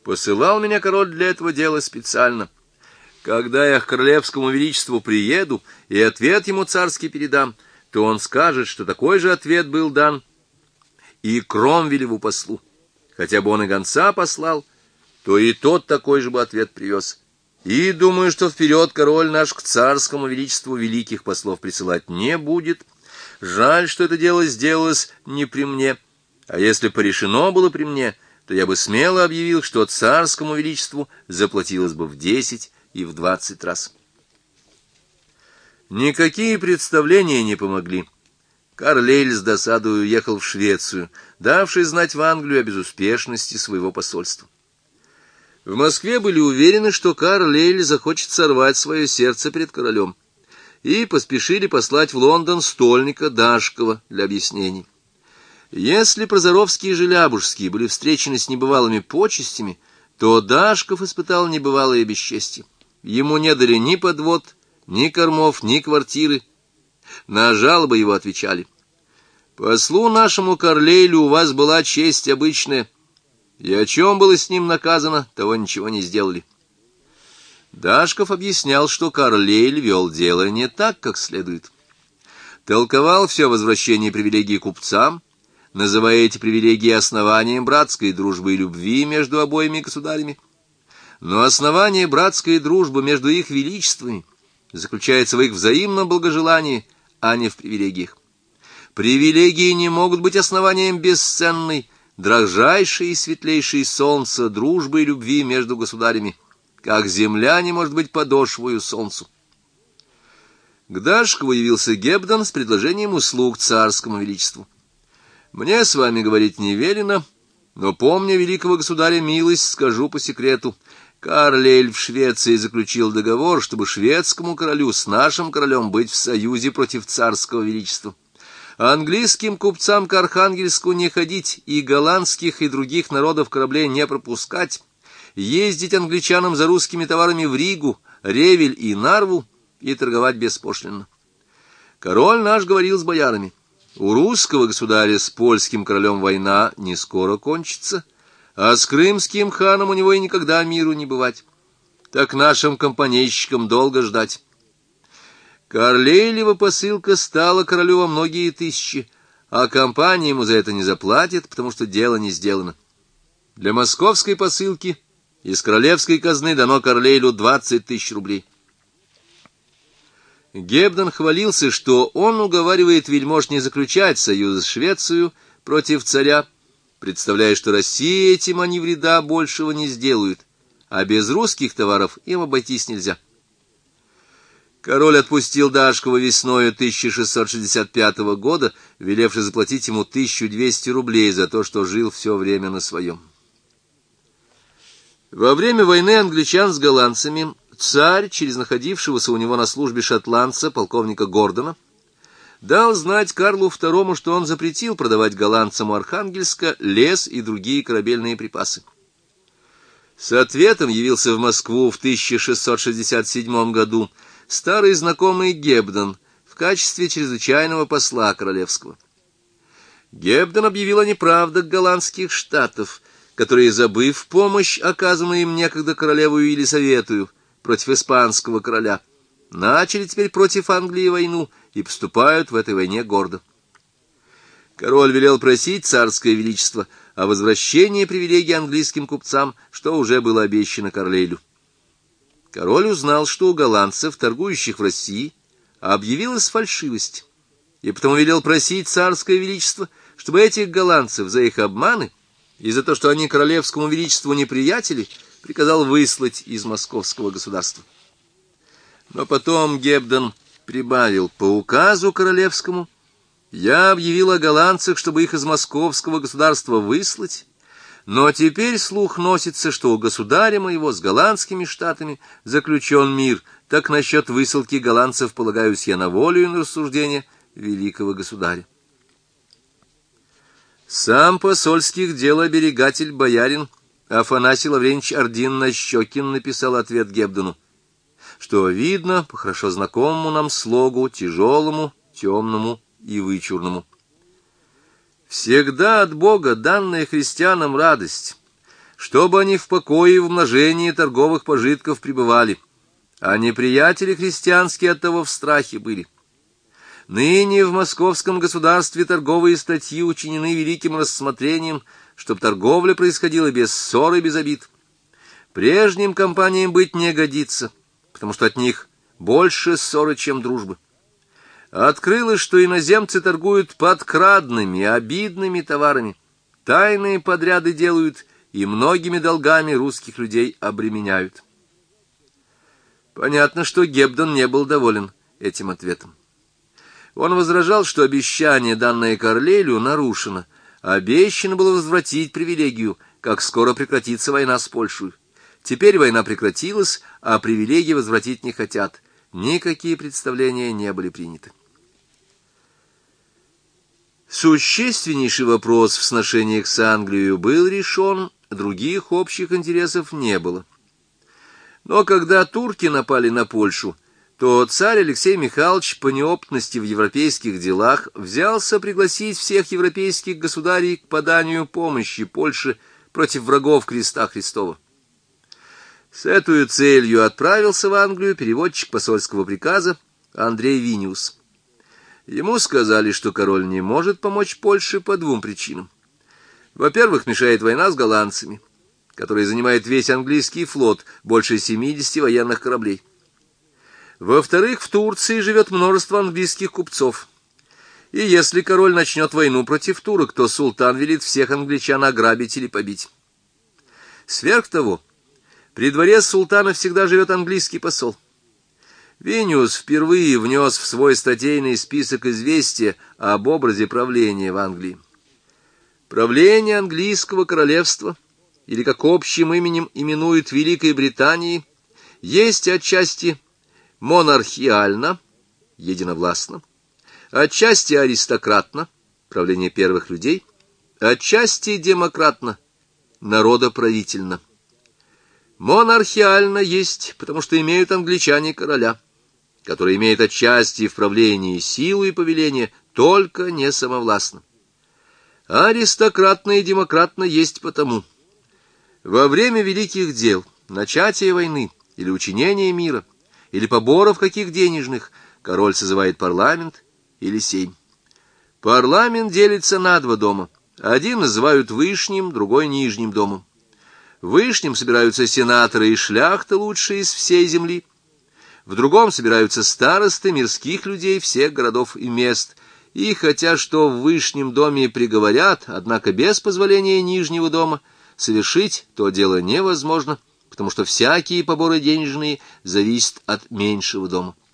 Посылал меня король для этого дела специально. Когда я к королевскому величеству приеду и ответ ему царский передам, то он скажет, что такой же ответ был дан и Кромвелеву послу. Хотя бы он и гонца послал, то и тот такой же бы ответ привез. И думаю, что вперед король наш к царскому величеству великих послов присылать не будет. Жаль, что это дело сделалось не при мне. А если порешено было при мне, то я бы смело объявил, что царскому величеству заплатилось бы в 10 и в 20 раз. Никакие представления не помогли. Карлейль с досадою уехал в Швецию, давший знать в Англию о безуспешности своего посольства. В Москве были уверены, что Карлейль захочет сорвать свое сердце перед королем, и поспешили послать в Лондон стольника Дашкова для объяснений. Если Прозоровский и Желябужский были встречены с небывалыми почестями, то Дашков испытал небывалое бесчестье. Ему не дали ни подвод, ни кормов, ни квартиры. На жалобы его отвечали: «Послу нашему Карлейлю у вас была честь обычная, и о чем было с ним наказано, того ничего не сделали». Дашков объяснял, что Карлейль вел дело не так, как следует. Толковал все возвращение привилегий купцам, называя эти привилегии основанием братской дружбы и любви между обоими государями. Но основание братской дружбы между их величествами заключается в их взаимном благожелании, а не в привилегиях. Привилегии не могут быть основанием бесценной, дрожайшей и светлейшей солнца дружбы и любви между государями, как земля не может быть подошвою солнцу. К Дашкову явился Гебден с предложением услуг царскому величеству. «Мне с вами говорить не велено, но, помня великого государя милость, скажу по секрету. Карлейль в Швеции заключил договор, чтобы шведскому королю с нашим королем быть в союзе против царского величества. Английским купцам к Архангельску не ходить и голландских и других народов кораблей не пропускать, ездить англичанам за русскими товарами в Ригу, Ревель и Нарву и торговать беспошлинно. Король наш говорил с боярами: у русского государя с польским королем война не скоро кончится, а с крымским ханом у него и никогда миру не бывать. Так нашим компанейщикам долго ждать. Карлейлева посылка стала королю во многие тысячи, а компания ему за это не заплатит, потому что дело не сделано. Для московской посылки из королевской казны дано Карлейлю 20 тысяч рублей». Гебден хвалился, что он уговаривает вельмож не заключать союз с Швецией против царя, представляя, что России этим они вреда большего не сделают, а без русских товаров им обойтись нельзя. Король отпустил Дашкова весною 1665 года, велевши заплатить ему 1200 рублей за то, что жил все время на своем. Во время войны англичан с голландцами царь, через находившегося у него на службе шотландца, полковника Гордона, дал знать Карлу II, что он запретил продавать голландцам у Архангельска лес и другие корабельные припасы. С ответом явился в Москву в 1667 году старый знакомый Гебден в качестве чрезвычайного посла королевского. Гебден объявил о неправдах голландских штатов, которые, забыв помощь, оказанную им некогда королеву Елисаветую против испанского короля, начали теперь против Англии войну и поступают в этой войне гордо. Король велел просить царское величество о возвращении привилегий английским купцам, что уже было обещано Карлейлю. Король узнал, что у голландцев, торгующих в России, объявилась фальшивость, и потому велел просить царское величество, чтобы этих голландцев за их обманы и за то, что они королевскому величеству неприятели, приказал выслать из московского государства. Но потом Гебден прибавил: по указу королевскому я объявил о голландцах, чтобы их из московского государства выслать, но теперь слух носится, что у государя моего с голландскими штатами заключен мир, так насчет высылки голландцев полагаюсь я на волю и на рассуждение великого государя. Сам посольских дел оберегатель боярин Афанасий Лаврентьевич Ордин-Нащекин написал ответ Гебдену, что видно по хорошо знакомому нам слогу, тяжелому, темному и вычурному. Всегда от Бога данная христианам радость, чтобы они в покое и в умножении торговых пожитков пребывали, а неприятели христианские оттого в страхе были. Ныне в московском государстве торговые статьи учинены великим рассмотрением, чтоб торговля происходила без ссор и без обид. Прежним компаниям быть не годится, потому что от них больше ссоры, чем дружбы. Открылось, что иноземцы торгуют подкрадными, обидными товарами, тайные подряды делают и многими долгами русских людей обременяют. Понятно, что Гебден не был доволен этим ответом. Он возражал, что обещание, данное Карлейлю, нарушено. Обещано было возвратить привилегию, как скоро прекратится война с Польшей. Теперь война прекратилась, а привилегии возвратить не хотят. Никакие представления не были приняты. Существеннейший вопрос в сношениях с Англией был решен, других общих интересов не было. Но когда турки напали на Польшу, то царь Алексей Михайлович по неопытности в европейских делах взялся пригласить всех европейских государей к поданию помощи Польше против врагов креста Христова. С этой целью отправился в Англию переводчик посольского приказа Андрей Виниус. Ему сказали, что король не может помочь Польше по двум причинам. Во-первых, мешает война с голландцами, которая занимает весь английский флот, больше 70 военных кораблей. Во-вторых, в Турции живет множество английских купцов. И если король начнет войну против турок, то султан велит всех англичан ограбить или побить. Сверх того, при дворе султана всегда живет английский посол. Виниус впервые внес в свой статейный список известия об образе правления в Англии. Правление английского королевства, или как общим именем именуют Великой Британии, есть отчасти монархиально, единовластно, отчасти аристократно, правление первых людей, отчасти демократно, народоправительно. Монархиально есть, потому что имеют англичане короля, который имеет отчасти в правлении силу и повеление, только не самовластно. Аристократно и демократно есть потому. Во время великих дел, начатия войны или учинения мира, или поборов каких денежных, король созывает парламент или сейм. Парламент делится на два дома. Один называют Вышним, другой Нижним домом. В Вышнем собираются сенаторы и шляхта, лучшие из всей земли. В другом собираются старосты мирских людей всех городов и мест. И хотя что в Вышнем доме приговорят, однако без позволения Нижнего дома совершить то дело невозможно, потому что всякие поборы денежные зависят от меньшего дома.